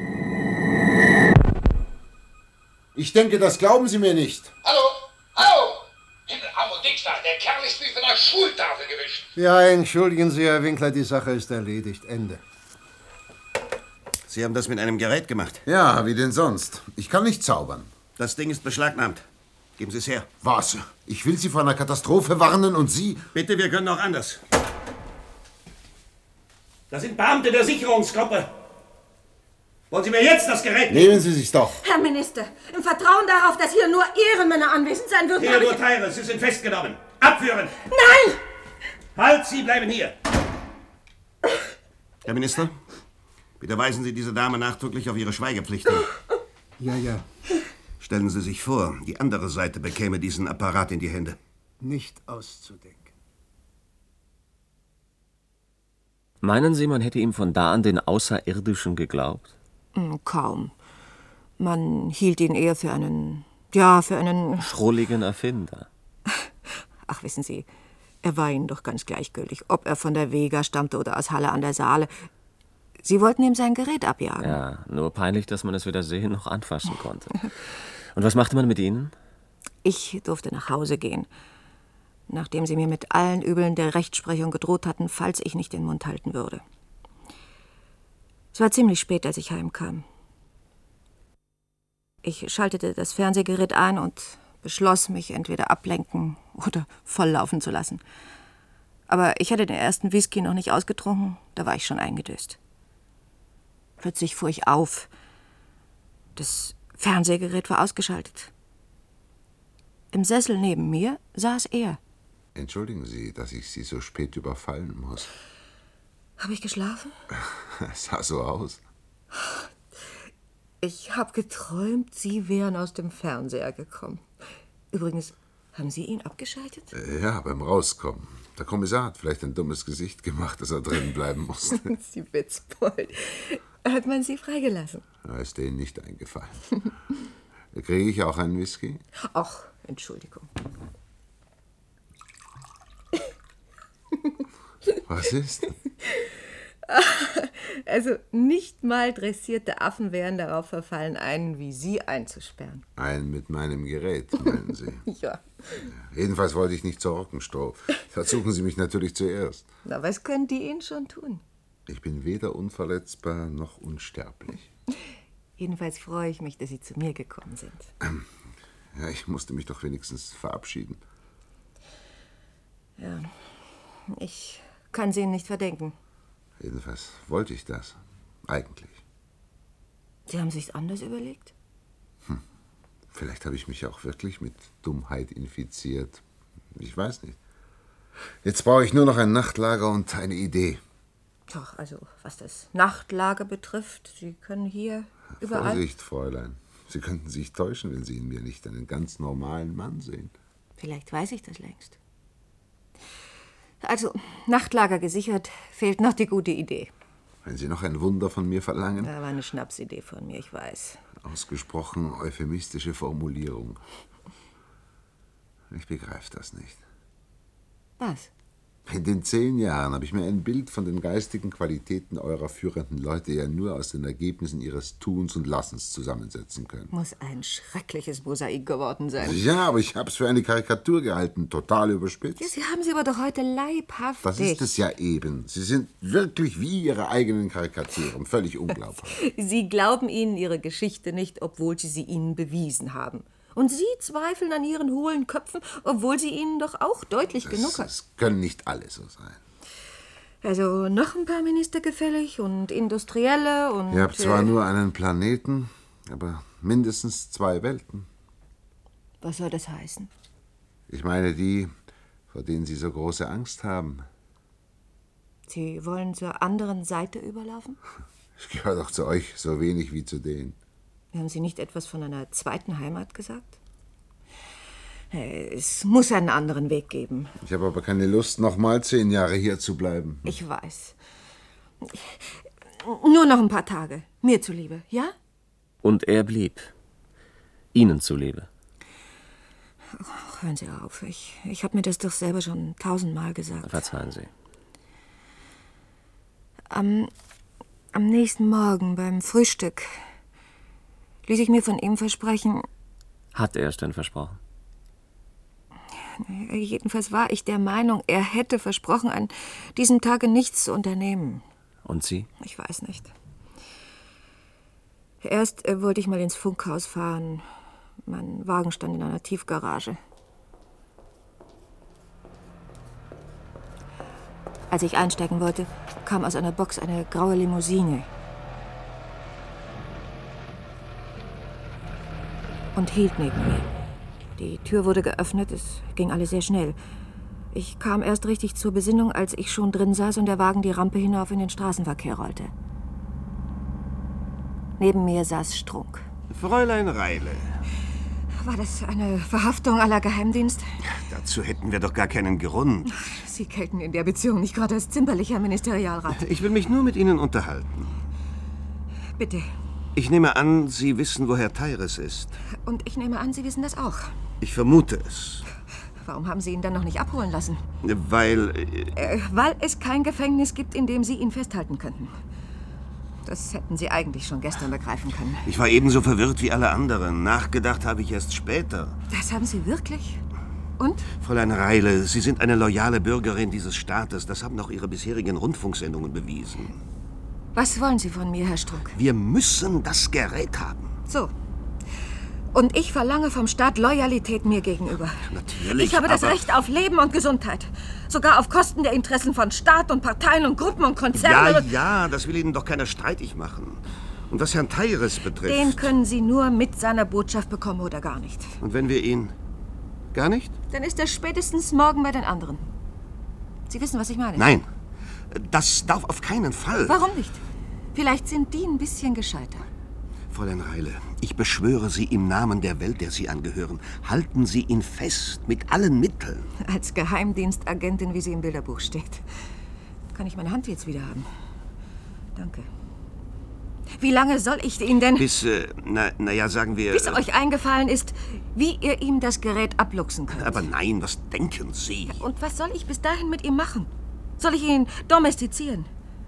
Ich denke, das glauben Sie mir nicht. Hallo, hallo! Himmel, Amo Dickstar, der Kerl ist wie von der Schultafel gewischt. Ja, entschuldigen Sie, Herr Winkler, die Sache ist erledigt. Ende. Sie haben das mit einem Gerät gemacht? Ja, wie denn sonst? Ich kann nicht zaubern. Das Ding ist beschlagnahmt. Geben Sie es her. Was? Ich will Sie vor einer Katastrophe warnen und Sie... Bitte, wir können auch anders. Das sind Beamte der Sicherungsgruppe. Wollen Sie mir jetzt das Gerät Nehmen Sie sich's doch. Herr Minister, im Vertrauen darauf, dass hier nur Ehrenmänner anwesend sein würden... Theodor Tyrus, Sie sind festgenommen. Abführen! Nein! Halt, Sie bleiben hier! Herr Minister, bitte weisen Sie diese Dame nachdrücklich auf ihre Schweigepflicht hin. Ja, ja. Stellen Sie sich vor, die andere Seite bekäme diesen Apparat in die Hände. Nicht auszudenken. Meinen Sie, man hätte ihm von da an den Außerirdischen geglaubt? Kaum. Man hielt ihn eher für einen... Ja, für einen... Schrulligen Erfinder. Ach, wissen Sie, er war Ihnen doch ganz gleichgültig, ob er von der Vega stammte oder aus Halle an der Saale. Sie wollten ihm sein Gerät abjagen. Ja, nur peinlich, dass man es weder sehen noch anfassen konnte. Und was machte man mit Ihnen? Ich durfte nach Hause gehen, nachdem Sie mir mit allen Übeln der Rechtsprechung gedroht hatten, falls ich nicht den Mund halten würde. Es war ziemlich spät, als ich heimkam. Ich schaltete das Fernsehgerät ein und beschloss, mich entweder ablenken oder volllaufen zu lassen. Aber ich hatte den ersten Whisky noch nicht ausgetrunken, da war ich schon eingedöst. Plötzlich fuhr ich auf. Das Fernsehgerät war ausgeschaltet. Im Sessel neben mir saß er. Entschuldigen Sie, dass ich Sie so spät überfallen muss. Habe ich geschlafen? Es sah so aus. Ich habe geträumt, Sie wären aus dem Fernseher gekommen. Übrigens, haben Sie ihn abgeschaltet? Ja, beim Rauskommen. Der Kommissar hat vielleicht ein dummes Gesicht gemacht, dass er drin bleiben musste. Sie Witzbold. Hat man Sie freigelassen? Da ist denen nicht eingefallen. Kriege ich auch einen Whisky? Ach, Entschuldigung. Was ist? Also nicht mal dressierte Affen wären darauf verfallen, einen wie Sie einzusperren. Einen mit meinem Gerät, meinen Sie? Ja. Jedenfalls wollte ich nicht zur Rockenstroh. Da suchen Sie mich natürlich zuerst. Na, was können die Ihnen schon tun? Ich bin weder unverletzbar noch unsterblich. Jedenfalls freue ich mich, dass Sie zu mir gekommen sind. Ja, ich musste mich doch wenigstens verabschieden. Ja, ich kann Sie Ihnen nicht verdenken. Jedenfalls wollte ich das. Eigentlich. Sie haben sich's anders überlegt? Vielleicht habe ich mich auch wirklich mit Dummheit infiziert. Ich weiß nicht. Jetzt brauche ich nur noch ein Nachtlager und eine Idee. Doch, also was das Nachtlager betrifft, Sie können hier überall... Vorsicht, Fräulein. Sie könnten sich täuschen, wenn Sie in mir nicht einen ganz normalen Mann sehen. Vielleicht weiß ich das längst. Also, Nachtlager gesichert, fehlt noch die gute Idee. Wenn Sie noch ein Wunder von mir verlangen? Da war eine Schnapsidee von mir, ich weiß. Ausgesprochen euphemistische Formulierung. Ich begreife das nicht. Was? In den 10 Jahren habe ich mir ein Bild von den geistigen Qualitäten eurer führenden Leute ja nur aus den Ergebnissen ihres Tuns und Lassens zusammensetzen können. Muss ein schreckliches Mosaik geworden sein. Ja, aber ich habe es für eine Karikatur gehalten, total überspitzt. Ja, Sie haben sie aber doch heute leibhaftig. Das ist es ja eben. Sie sind wirklich wie Ihre eigenen Karikaturen, völlig unglaublich. Sie glauben ihnen ihre Geschichte nicht, obwohl sie ihnen bewiesen haben. Und Sie zweifeln an Ihren hohlen Köpfen, obwohl sie Ihnen doch auch deutlich genug hat. Das können nicht alle so sein. Also noch ein paar Minister gefällig und Industrielle und... Ihr habt zwar nur einen Planeten, aber mindestens 2 Welten. Was soll das heißen? Ich meine die, vor denen Sie so große Angst haben. Sie wollen zur anderen Seite überlaufen? Ich gehöre doch zu euch so wenig wie zu denen. Haben Sie nicht etwas von einer zweiten Heimat gesagt? Es muss einen anderen Weg geben. Ich habe aber keine Lust, noch mal 10 Jahre hier zu bleiben. Ich weiß. Nur noch ein paar Tage. Mir zuliebe, ja? Und er blieb. Ihnen zuliebe. Ach, hören Sie auf. Ich habe mir das doch selber schon 1000-mal gesagt. Verzeihen Sie. Am nächsten Morgen beim Frühstück ließ ich mir von ihm versprechen... Hat er es denn versprochen? Jedenfalls war ich der Meinung, er hätte versprochen, an diesem Tage nichts zu unternehmen. Und Sie? Ich weiß nicht. Erst wollte ich mal ins Funkhaus fahren. Mein Wagen stand in einer Tiefgarage. Als ich einsteigen wollte, kam aus einer Box eine graue Limousine. Und hielt neben mir. Die Tür wurde geöffnet, es ging alles sehr schnell. Ich kam erst richtig zur Besinnung, als ich schon drin saß und der Wagen die Rampe hinauf in den Straßenverkehr rollte. Neben mir saß Strunk. Fräulein Reile. War das eine Verhaftung à la Geheimdienst? Dazu hätten wir doch gar keinen Grund. Sie gelten in der Beziehung nicht gerade als zimperlicher Ministerialrat. Ich will mich nur mit Ihnen unterhalten. Bitte. Ich nehme an, Sie wissen, wo Herr Teiris ist. Und ich nehme an, Sie wissen das auch. Ich vermute es. Warum haben Sie ihn dann noch nicht abholen lassen? Weil es kein Gefängnis gibt, in dem Sie ihn festhalten könnten. Das hätten Sie eigentlich schon gestern begreifen können. Ich war ebenso verwirrt wie alle anderen. Nachgedacht habe ich erst später. Das haben Sie wirklich? Und? Fräulein Reile, Sie sind eine loyale Bürgerin dieses Staates. Das haben auch Ihre bisherigen Rundfunksendungen bewiesen. Was wollen Sie von mir, Herr Strunk? Wir müssen das Gerät haben. So. Und ich verlange vom Staat Loyalität mir gegenüber. Natürlich, Ich habe das Recht auf Leben und Gesundheit. Sogar auf Kosten der Interessen von Staat und Parteien und Gruppen und Konzernen. Ja, das will Ihnen doch keiner streitig machen. Und was Herrn Teiris betrifft... Den können Sie nur mit seiner Botschaft bekommen oder gar nicht. Und wenn wir ihn... gar nicht? Dann ist er spätestens morgen bei den anderen. Sie wissen, was ich meine? Nein, das darf auf keinen Fall. Warum nicht? Vielleicht sind die ein bisschen gescheiter. Fräulein Reile, ich beschwöre Sie im Namen der Welt, der Sie angehören, halten Sie ihn fest, mit allen Mitteln. Als Geheimdienstagentin, wie sie im Bilderbuch steht. Kann ich meine Hand jetzt wieder haben? Danke. Wie lange soll ich ihn denn... Bis, sagen wir... Bis euch eingefallen ist, wie ihr ihm das Gerät abluchsen könnt. Aber nein, was denken Sie? Und was soll ich bis dahin mit ihm machen? Soll ich ihn domestizieren?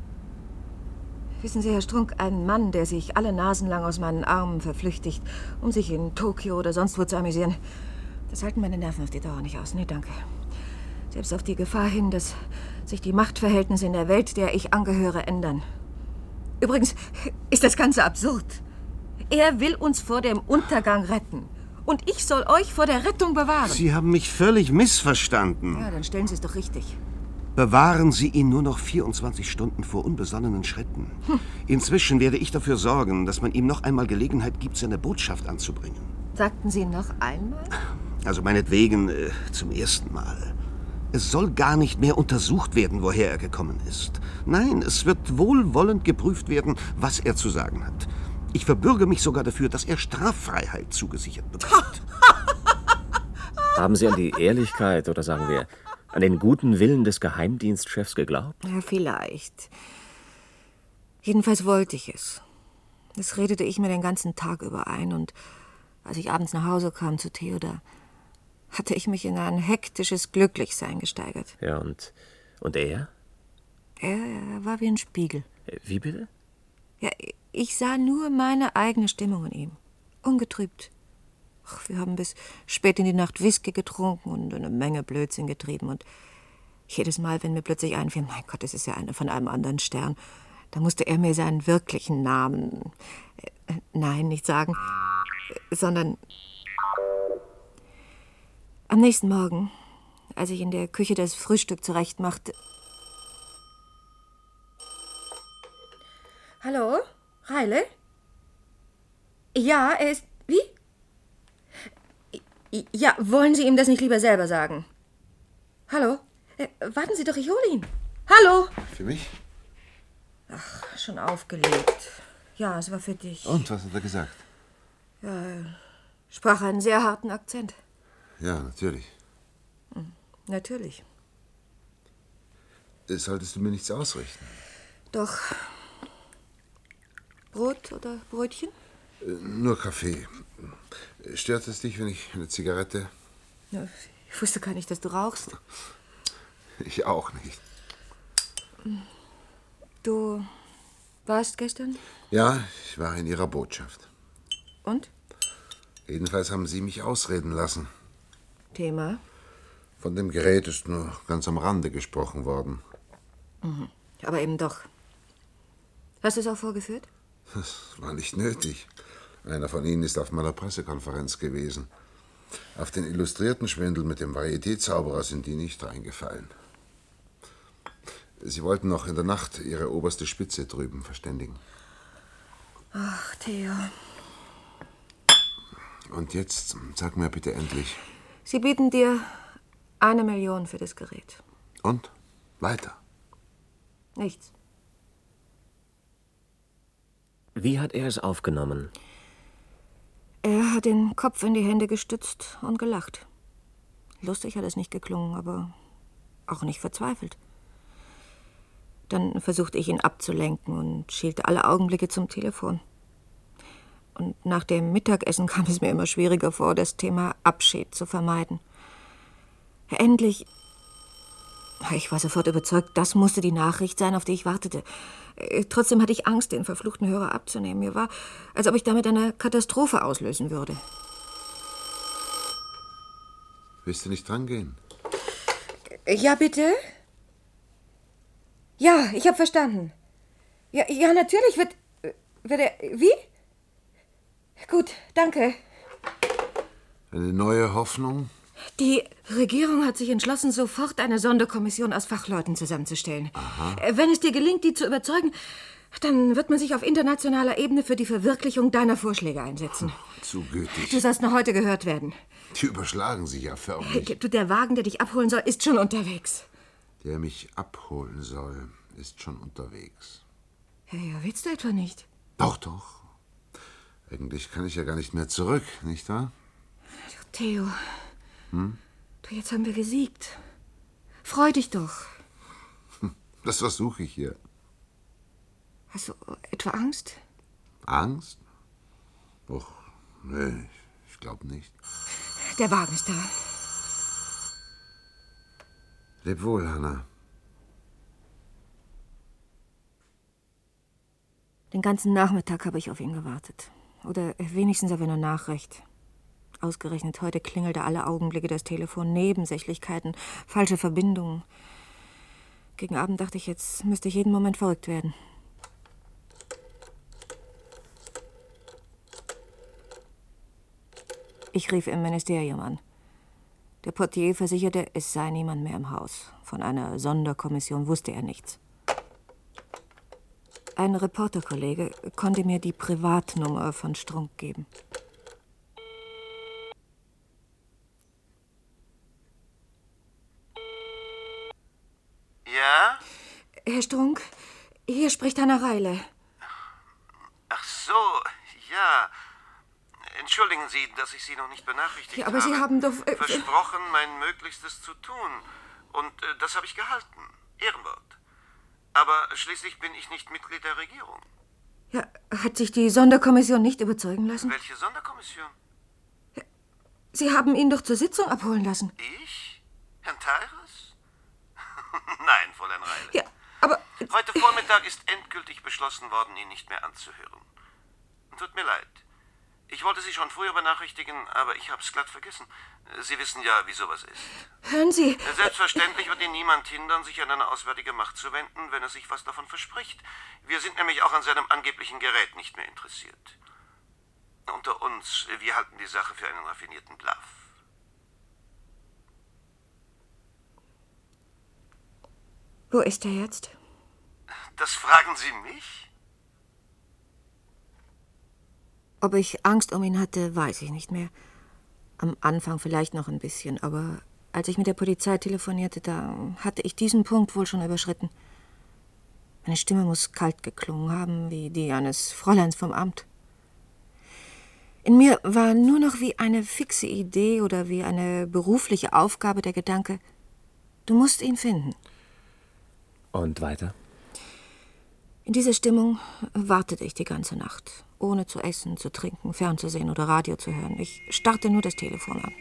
Wissen Sie, Herr Strunk, ein Mann, der sich alle Nasen lang aus meinen Armen verflüchtigt, um sich in Tokio oder sonst wo zu amüsieren, das halten meine Nerven auf die Dauer nicht aus. Nee, danke. Selbst auf die Gefahr hin, dass sich die Machtverhältnisse in der Welt, der ich angehöre, ändern. Übrigens ist das Ganze absurd. Er will uns vor dem Untergang retten. Und ich soll euch vor der Rettung bewahren. Sie haben mich völlig missverstanden. Ja, dann stellen Sie es doch richtig. Bewahren Sie ihn nur noch 24 Stunden vor unbesonnenen Schritten. Inzwischen werde ich dafür sorgen, dass man ihm noch einmal Gelegenheit gibt, seine Botschaft anzubringen. Sagten Sie noch einmal? Also meinetwegen zum ersten Mal. Es soll gar nicht mehr untersucht werden, woher er gekommen ist. Nein, es wird wohlwollend geprüft werden, was er zu sagen hat. Ich verbürge mich sogar dafür, dass er Straffreiheit zugesichert bekommt. Haben Sie an die Ehrlichkeit oder sagen wir an den guten Willen des Geheimdienstchefs geglaubt? Ja, vielleicht. Jedenfalls wollte ich es. Das redete ich mir den ganzen Tag über ein. Und als ich abends nach Hause kam zu Theodor, hatte ich mich in ein hektisches Glücklichsein gesteigert. Ja, und Und er? Er war wie ein Spiegel. Wie bitte? Ja, ich sah nur meine eigene Stimmung in ihm. Ungetrübt. Ach, wir haben bis spät in die Nacht Whisky getrunken und eine Menge Blödsinn getrieben. Und jedes Mal, wenn mir plötzlich einfiel, mein Gott, das ist ja einer von einem anderen Stern, da musste er mir seinen wirklichen Namen, nein, nicht sagen, sondern am nächsten Morgen, als ich in der Küche das Frühstück zurechtmachte. Hallo? Reile? Ja, er ist... Wie? Ja, wollen Sie ihm das nicht lieber selber sagen? Hallo? Warten Sie doch, ich hole ihn. Hallo? Für mich? Ach, schon aufgelegt. Ja, es war für dich. Und, was hat er gesagt? Ja, er sprach einen sehr harten Akzent. Ja, natürlich. Natürlich. Solltest du mir nichts ausrichten? Doch. Brot oder Brötchen? Nur Kaffee. Stört es dich, wenn ich eine Zigarette... Ja, ich wusste gar nicht, dass du rauchst. Ich auch nicht. Du warst gestern? Ja, ich war in Ihrer Botschaft. Und? Jedenfalls haben Sie mich ausreden lassen. Thema? Von dem Gerät ist nur ganz am Rande gesprochen worden. Mhm. Aber eben doch. Hast du es auch vorgeführt? Das war nicht nötig. Einer von Ihnen ist auf meiner Pressekonferenz gewesen. Auf den illustrierten Schwindel mit dem Varieté-Zauberer sind die nicht reingefallen. Sie wollten noch in der Nacht Ihre oberste Spitze drüben verständigen. Ach, Theo. Und jetzt, sag mir bitte endlich. Sie bieten dir 1 Million für das Gerät. Und? Weiter? Nichts. Wie hat er es aufgenommen? Er hat den Kopf in die Hände gestützt und gelacht. Lustig hat es nicht geklungen, aber auch nicht verzweifelt. Dann versuchte ich ihn abzulenken und schielte alle Augenblicke zum Telefon. Und nach dem Mittagessen kam es mir immer schwieriger vor, das Thema Abschied zu vermeiden. Endlich... Ich war sofort überzeugt, das musste die Nachricht sein, auf die ich wartete. Trotzdem hatte ich Angst, den verfluchten Hörer abzunehmen. Mir war, als ob ich damit eine Katastrophe auslösen würde. Willst du nicht drangehen? Ja, bitte? Ja, ich habe verstanden. Ja, natürlich wird er... Wie? Gut, danke. Eine neue Hoffnung? Die Regierung hat sich entschlossen, sofort eine Sonderkommission aus Fachleuten zusammenzustellen. Aha. Wenn es dir gelingt, die zu überzeugen, dann wird man sich auf internationaler Ebene für die Verwirklichung deiner Vorschläge einsetzen. Zu gütig. Du sollst noch heute gehört werden. Die überschlagen sich ja förmlich. Der Wagen, der dich abholen soll, ist schon unterwegs. Der mich abholen soll, ist schon unterwegs. Ja, willst du etwa nicht? Doch. Eigentlich kann ich ja gar nicht mehr zurück, nicht wahr? Theo, du, jetzt haben wir gesiegt. Freu dich doch. Das versuche ich hier. Hast du etwa Angst? Angst? Och, nee, ich glaube nicht. Der Wagen ist da. Leb wohl, Hanna. Den ganzen Nachmittag habe ich auf ihn gewartet. Oder wenigstens auf eine Nachricht. Ausgerechnet heute klingelte alle Augenblicke das Telefon. Nebensächlichkeiten, falsche Verbindungen. Gegen Abend dachte ich, jetzt müsste ich jeden Moment verrückt werden. Ich rief im Ministerium an. Der Portier versicherte, es sei niemand mehr im Haus. Von einer Sonderkommission wusste er nichts. Ein Reporterkollege konnte mir die Privatnummer von Strunk geben. Ja? Herr Strunk, hier spricht Hanna Reile. Ach so, ja. Entschuldigen Sie, dass ich Sie noch nicht benachrichtigt habe. Ja, aber Sie haben doch... versprochen, mein Möglichstes zu tun. Und das habe ich gehalten. Ehrenwort. Aber schließlich bin ich nicht Mitglied der Regierung. Ja, hat sich die Sonderkommission nicht überzeugen lassen? Welche Sonderkommission? Sie haben ihn doch zur Sitzung abholen lassen. Ich? Herrn Teiras? Nein, Vormittag ist endgültig beschlossen worden, ihn nicht mehr anzuhören. Tut mir leid. Ich wollte Sie schon früher benachrichtigen, aber ich hab's glatt vergessen. Sie wissen ja, wie sowas ist. Hören Sie... Selbstverständlich wird ihn niemand hindern, sich an eine auswärtige Macht zu wenden, wenn er sich was davon verspricht. Wir sind nämlich auch an seinem angeblichen Gerät nicht mehr interessiert. Unter uns, wir halten die Sache für einen raffinierten Bluff. Wo ist er jetzt? Das fragen Sie mich? Ob ich Angst um ihn hatte, weiß ich nicht mehr. Am Anfang vielleicht noch ein bisschen, aber als ich mit der Polizei telefonierte, da hatte ich diesen Punkt wohl schon überschritten. Meine Stimme muss kalt geklungen haben, wie die eines Fräuleins vom Amt. In mir war nur noch wie eine fixe Idee oder wie eine berufliche Aufgabe der Gedanke, du musst ihn finden. Und weiter? In dieser Stimmung wartete ich die ganze Nacht, ohne zu essen, zu trinken, fernzusehen oder Radio zu hören. Ich starrte nur das Telefon an.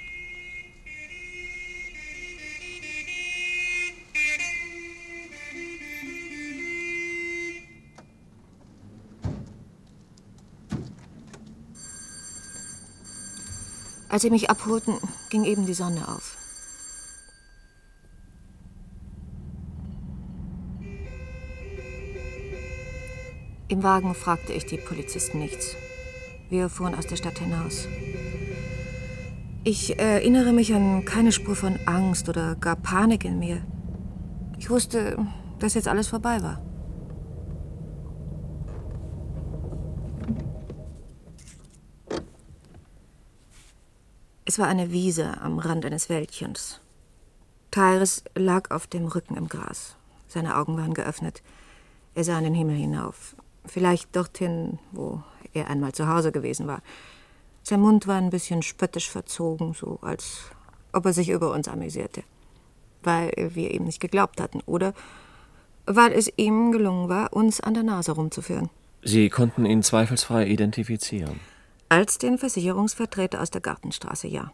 Als sie mich abholten, ging eben die Sonne auf. Im Wagen fragte ich die Polizisten nichts. Wir fuhren aus der Stadt hinaus. Ich erinnere mich an keine Spur von Angst oder gar Panik in mir. Ich wusste, dass jetzt alles vorbei war. Es war eine Wiese am Rand eines Wäldchens. Tyrus lag auf dem Rücken im Gras. Seine Augen waren geöffnet. Er sah in den Himmel hinauf. Vielleicht dorthin, wo er einmal zu Hause gewesen war. Sein Mund war ein bisschen spöttisch verzogen, so als ob er sich über uns amüsierte. Weil wir ihm nicht geglaubt hatten, oder weil es ihm gelungen war, uns an der Nase rumzuführen. Sie konnten ihn zweifelsfrei identifizieren? Als den Versicherungsvertreter aus der Gartenstraße, ja.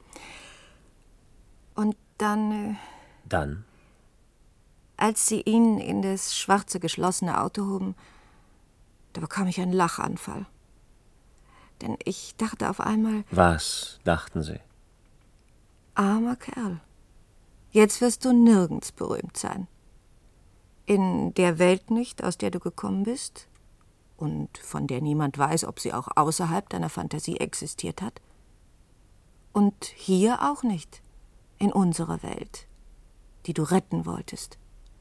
Und dann... Dann? Als sie ihn in das schwarze, geschlossene Auto hoben, da bekam ich einen Lachanfall. Denn ich dachte auf einmal... Was dachten Sie? Armer Kerl. Jetzt wirst du nirgends berühmt sein. In der Welt nicht, aus der du gekommen bist und von der niemand weiß, ob sie auch außerhalb deiner Fantasie existiert hat. Und hier auch nicht, in unserer Welt, die du retten wolltest.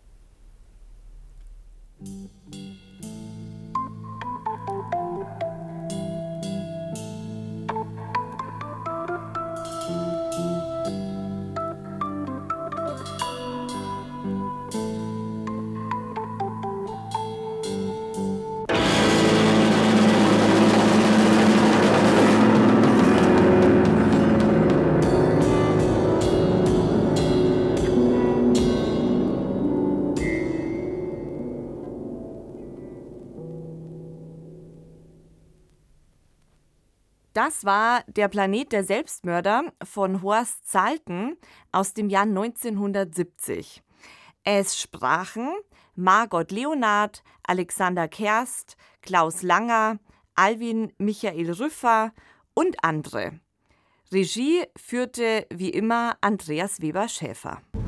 Das war Der Planet der Selbstmörder von Horst Salten aus dem Jahr 1970. Es sprachen Margot Leonard, Alexander Kerst, Klaus Langer, Alwin Michael Rüffer und andere. Regie führte wie immer Andreas Weber-Schäfer.